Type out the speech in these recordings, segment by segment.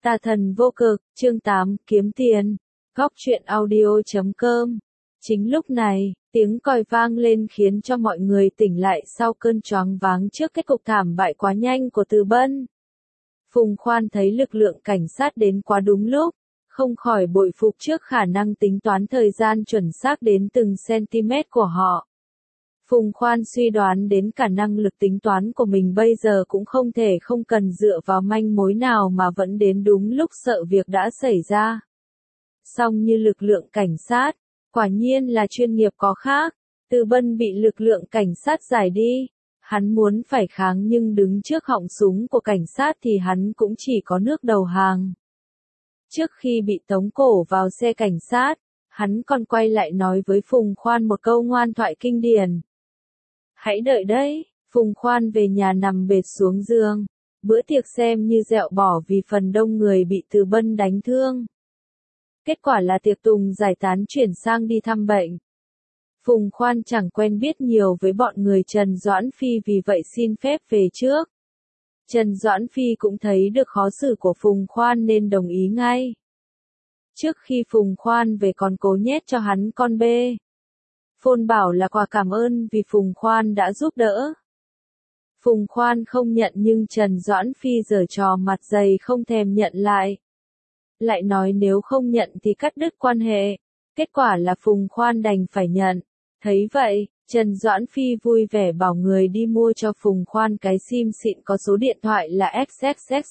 Tà thần vô cực, chương 8, kiếm tiền. Góc truyện audio.com. Chính lúc này, tiếng còi vang lên khiến cho mọi người tỉnh lại sau cơn choáng váng trước kết cục thảm bại quá nhanh của Từ Bân. Phùng Khoan thấy lực lượng cảnh sát đến quá đúng lúc, không khỏi bội phục trước khả năng tính toán thời gian chuẩn xác đến từng cm của họ. Phùng Khoan suy đoán đến cả năng lực tính toán của mình bây giờ cũng không thể không cần dựa vào manh mối nào mà vẫn đến đúng lúc sợ việc đã xảy ra. Song như lực lượng cảnh sát, quả nhiên là chuyên nghiệp có khác. Từ Bân bị lực lượng cảnh sát giải đi. Hắn muốn phải kháng nhưng đứng trước họng súng của cảnh sát thì hắn cũng chỉ có nước đầu hàng. Trước khi bị tống cổ vào xe cảnh sát, hắn còn quay lại nói với Phùng Khoan một câu ngoan thoại kinh điển. Hãy đợi đấy, Phùng Khoan về nhà nằm bệt xuống giường. Bữa tiệc xem như dẹo bỏ vì phần đông người bị Từ Bân đánh thương. Kết quả là tiệc tùng giải tán chuyển sang đi thăm bệnh. Phùng Khoan chẳng quen biết nhiều với bọn người Trần Doãn Phi vì vậy xin phép về trước. Trần Doãn Phi cũng thấy được khó xử của Phùng Khoan nên đồng ý ngay. Trước khi Phùng Khoan về còn cố nhét cho hắn con bê. Phôn bảo là quà cảm ơn vì Phùng Khoan đã giúp đỡ. Phùng Khoan không nhận nhưng Trần Doãn Phi giở trò mặt dày không thèm nhận lại. Lại nói nếu không nhận thì cắt đứt quan hệ. Kết quả là Phùng Khoan đành phải nhận. Thấy vậy, Trần Doãn Phi vui vẻ bảo người đi mua cho Phùng Khoan cái sim xịn có số điện thoại là XXX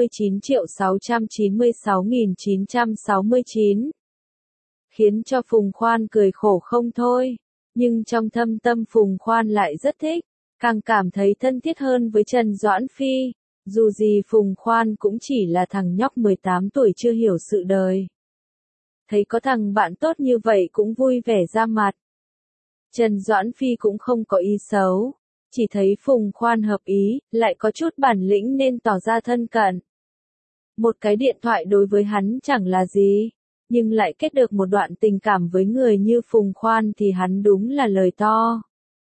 69.696.969. Khiến cho Phùng Khoan cười khổ không thôi. Nhưng trong thâm tâm Phùng Khoan lại rất thích, càng cảm thấy thân thiết hơn với Trần Doãn Phi. Dù gì Phùng Khoan cũng chỉ là thằng nhóc 18 tuổi chưa hiểu sự đời. Thấy có thằng bạn tốt như vậy cũng vui vẻ ra mặt. Trần Doãn Phi cũng không có ý xấu, chỉ thấy Phùng Khoan hợp ý, lại có chút bản lĩnh nên tỏ ra thân cận. Một cái điện thoại đối với hắn chẳng là gì, nhưng lại kết được một đoạn tình cảm với người như Phùng Khoan thì hắn đúng là lời to.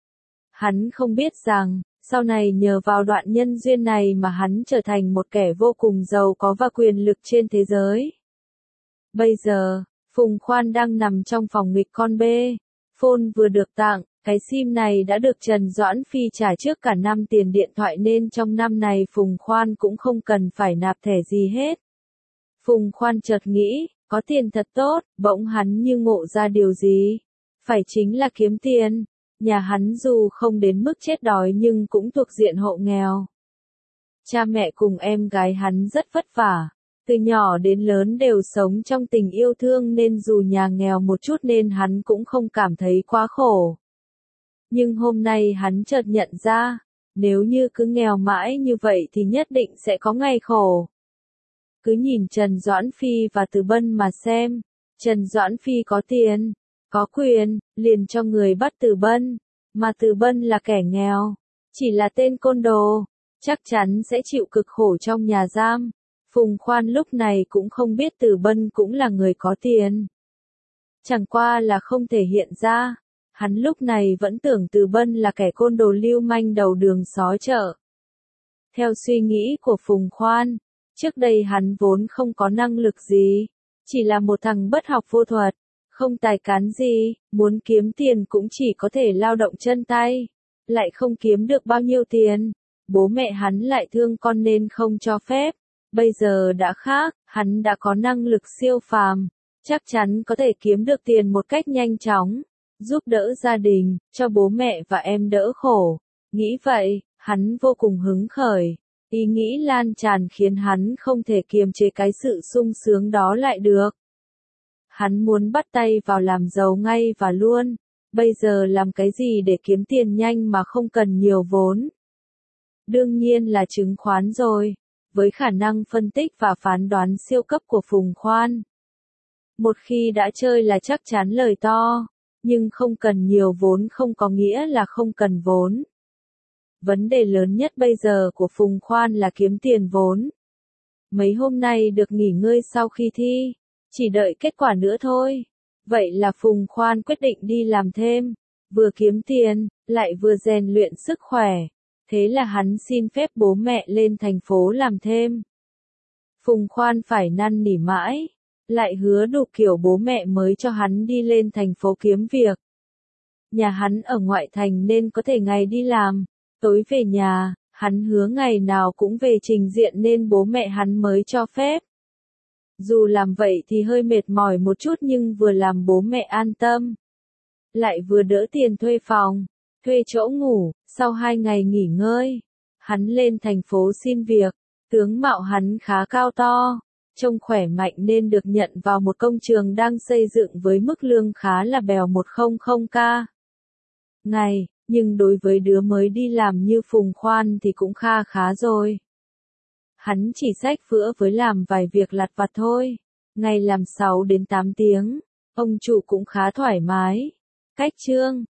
Hắn không biết rằng, sau này nhờ vào đoạn nhân duyên này mà hắn trở thành một kẻ vô cùng giàu có và quyền lực trên thế giới. Bây giờ, Phùng Khoan đang nằm trong phòng nghịch con bê. Phone vừa được tặng, cái sim này đã được Trần Doãn Phi trả trước cả năm tiền điện thoại nên trong năm này Phùng Khoan cũng không cần phải nạp thẻ gì hết. Phùng Khoan chợt nghĩ, có tiền thật tốt, bỗng hắn như ngộ ra điều gì. Phải chính là kiếm tiền. Nhà hắn dù không đến mức chết đói nhưng cũng thuộc diện hộ nghèo. Cha mẹ cùng em gái hắn rất vất vả. Từ nhỏ đến lớn đều sống trong tình yêu thương nên dù nhà nghèo một chút nên hắn cũng không cảm thấy quá khổ. Nhưng hôm nay hắn chợt nhận ra, nếu như cứ nghèo mãi như vậy thì nhất định sẽ có ngày khổ. Cứ nhìn Trần Doãn Phi và Từ Bân mà xem, Trần Doãn Phi có tiền, có quyền, liền cho người bắt Từ Bân, mà Từ Bân là kẻ nghèo, chỉ là tên côn đồ, chắc chắn sẽ chịu cực khổ trong nhà giam. Phùng Khoan lúc này cũng không biết Từ Bân cũng là người có tiền. Chẳng qua là không thể hiện ra, hắn lúc này vẫn tưởng Từ Bân là kẻ côn đồ lưu manh đầu đường xó chợ. Theo suy nghĩ của Phùng Khoan, trước đây hắn vốn không có năng lực gì, chỉ là một thằng bất học vô thuật, không tài cán gì, muốn kiếm tiền cũng chỉ có thể lao động chân tay, lại không kiếm được bao nhiêu tiền. Bố mẹ hắn lại thương con nên không cho phép. Bây giờ đã khác, hắn đã có năng lực siêu phàm, chắc chắn có thể kiếm được tiền một cách nhanh chóng, giúp đỡ gia đình, cho bố mẹ và em đỡ khổ. Nghĩ vậy, hắn vô cùng hứng khởi, ý nghĩ lan tràn khiến hắn không thể kiềm chế cái sự sung sướng đó lại được. Hắn muốn bắt tay vào làm giàu ngay và luôn, bây giờ làm cái gì để kiếm tiền nhanh mà không cần nhiều vốn? Đương nhiên là chứng khoán rồi. Với khả năng phân tích và phán đoán siêu cấp của Phùng Khoan. Một khi đã chơi là chắc chắn lời to, nhưng không cần nhiều vốn không có nghĩa là không cần vốn. Vấn đề lớn nhất bây giờ của Phùng Khoan là kiếm tiền vốn. Mấy hôm nay được nghỉ ngơi sau khi thi, chỉ đợi kết quả nữa thôi. Vậy là Phùng Khoan quyết định đi làm thêm, vừa kiếm tiền, lại vừa rèn luyện sức khỏe. Thế là hắn xin phép bố mẹ lên thành phố làm thêm. Phùng Khoan phải năn nỉ mãi, lại hứa đủ kiểu bố mẹ mới cho hắn đi lên thành phố kiếm việc. Nhà hắn ở ngoại thành nên có thể ngày đi làm, tối về nhà, hắn hứa ngày nào cũng về trình diện nên bố mẹ hắn mới cho phép. Dù làm vậy thì hơi mệt mỏi một chút nhưng vừa làm bố mẹ an tâm, lại vừa đỡ tiền thuê phòng, thuê chỗ ngủ. Sau 2 ngày nghỉ ngơi, hắn lên thành phố xin việc. Tướng mạo hắn khá cao to, trông khỏe mạnh nên được nhận vào một công trường đang xây dựng với mức lương khá là bèo 100k ngày, nhưng đối với đứa mới đi làm như Phùng Khoan thì cũng kha khá rồi. Hắn chỉ xách vữa với làm vài việc lặt vặt thôi, ngày làm 6 đến 8 tiếng, ông chủ cũng khá thoải mái. Cách trương